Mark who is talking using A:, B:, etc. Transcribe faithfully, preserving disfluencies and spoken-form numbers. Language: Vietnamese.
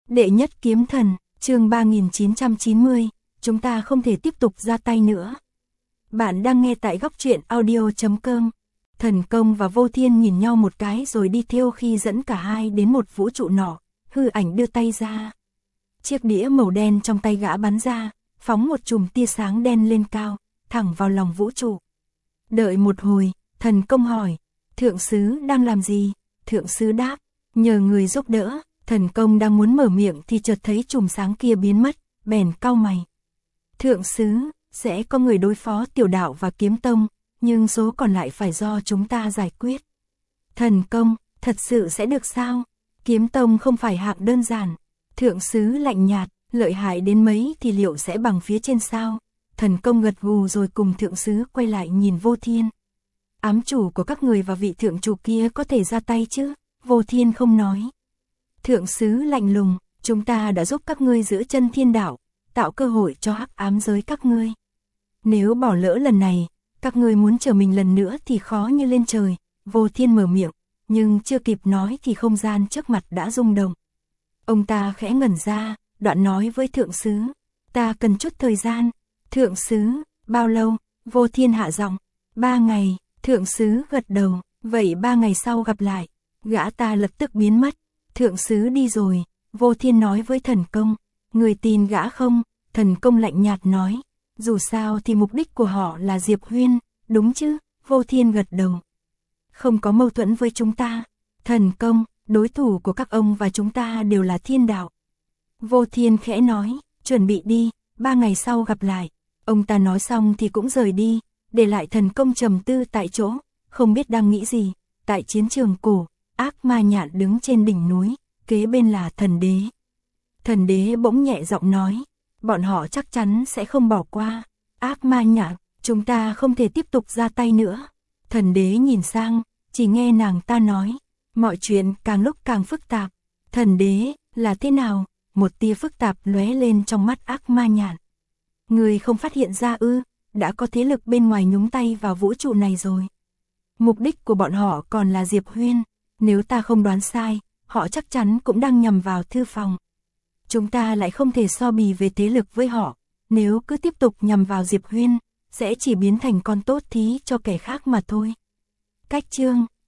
A: Đệ nhất kiếm thần, chương ba nghìn chín trăm chín mươi, chúng ta không thể tiếp tục ra tay nữa. Bạn đang nghe tại góc truyện audio chấm com. Thần Công và Vô Thiên nhìn nhau một cái rồi đi theo khi dẫn cả hai đến một vũ trụ nọ, hư ảnh đưa tay ra. Chiếc đĩa màu đen trong tay gã bắn ra, phóng một chùm tia sáng đen lên cao, thẳng vào lòng vũ trụ. Đợi một hồi, Thần Công hỏi, thượng sứ đang làm gì? Thượng sứ đáp, nhờ người giúp đỡ. Thần Công đang muốn mở miệng thì chợt thấy chùm sáng kia biến mất, bèn cau mày. Thượng sứ, sẽ có người đối phó Tiểu Đạo và Kiếm Tông, nhưng số còn lại phải do chúng ta giải quyết. Thần Công, thật sự sẽ được sao? Kiếm Tông không phải hạng đơn giản. Thượng sứ lạnh nhạt, lợi hại đến mấy thì liệu sẽ bằng phía trên sao? Thần Công gật gù rồi cùng thượng sứ quay lại nhìn Vô Thiên. Ám chủ của các người và vị thượng chủ kia có thể ra tay chứ? Vô Thiên không nói. Thượng sứ lạnh lùng, chúng ta đã giúp các ngươi giữ chân thiên đạo, tạo cơ hội cho hắc ám giới các ngươi. Nếu bỏ lỡ lần này, các ngươi muốn trở mình lần nữa thì khó như lên trời. Vô Thiên mở miệng, nhưng chưa kịp nói thì không gian trước mặt đã rung động. Ông ta khẽ ngẩn ra, đoạn nói với thượng sứ, ta cần chút thời gian. Thượng sứ, bao lâu? Vô Thiên hạ giọng, ba ngày. Thượng sứ gật đầu, vậy ba ngày sau gặp lại. Gã ta lập tức biến mất. Thượng sứ đi rồi, Vô Thiên nói với Thần Công, người tin gã không? Thần Công lạnh nhạt nói, dù sao thì mục đích của họ là Diệp Huyên, đúng chứ? Vô Thiên gật đầu. Không có mâu thuẫn với chúng ta. Thần Công, đối thủ của các ông và chúng ta đều là thiên đạo. Vô Thiên khẽ nói, chuẩn bị đi, ba ngày sau gặp lại. Ông ta nói xong thì cũng rời đi, để lại Thần Công trầm tư tại chỗ, không biết đang nghĩ gì. Tại chiến trường cổ, Ác Ma Nhạn đứng trên đỉnh núi, kế bên là thần đế. Thần đế bỗng nhẹ giọng nói, bọn họ chắc chắn sẽ không bỏ qua. Ác Ma Nhạn, chúng ta không thể tiếp tục ra tay nữa. Thần đế nhìn sang, chỉ nghe nàng ta nói, mọi chuyện càng lúc càng phức tạp. Thần đế, là thế nào? Một tia phức tạp lóe lên trong mắt Ác Ma Nhạn. Người không phát hiện ra ư? Đã có thế lực bên ngoài nhúng tay vào vũ trụ này rồi. Mục đích của bọn họ còn là Diệp Huyên. Nếu ta không đoán sai, họ chắc chắn cũng đang nhằm vào thư phòng. Chúng ta lại không thể so bì về thế lực với họ. Nếu cứ tiếp tục nhằm vào Diệp Huyên, sẽ chỉ biến thành con tốt thí cho kẻ khác mà thôi. Cách chương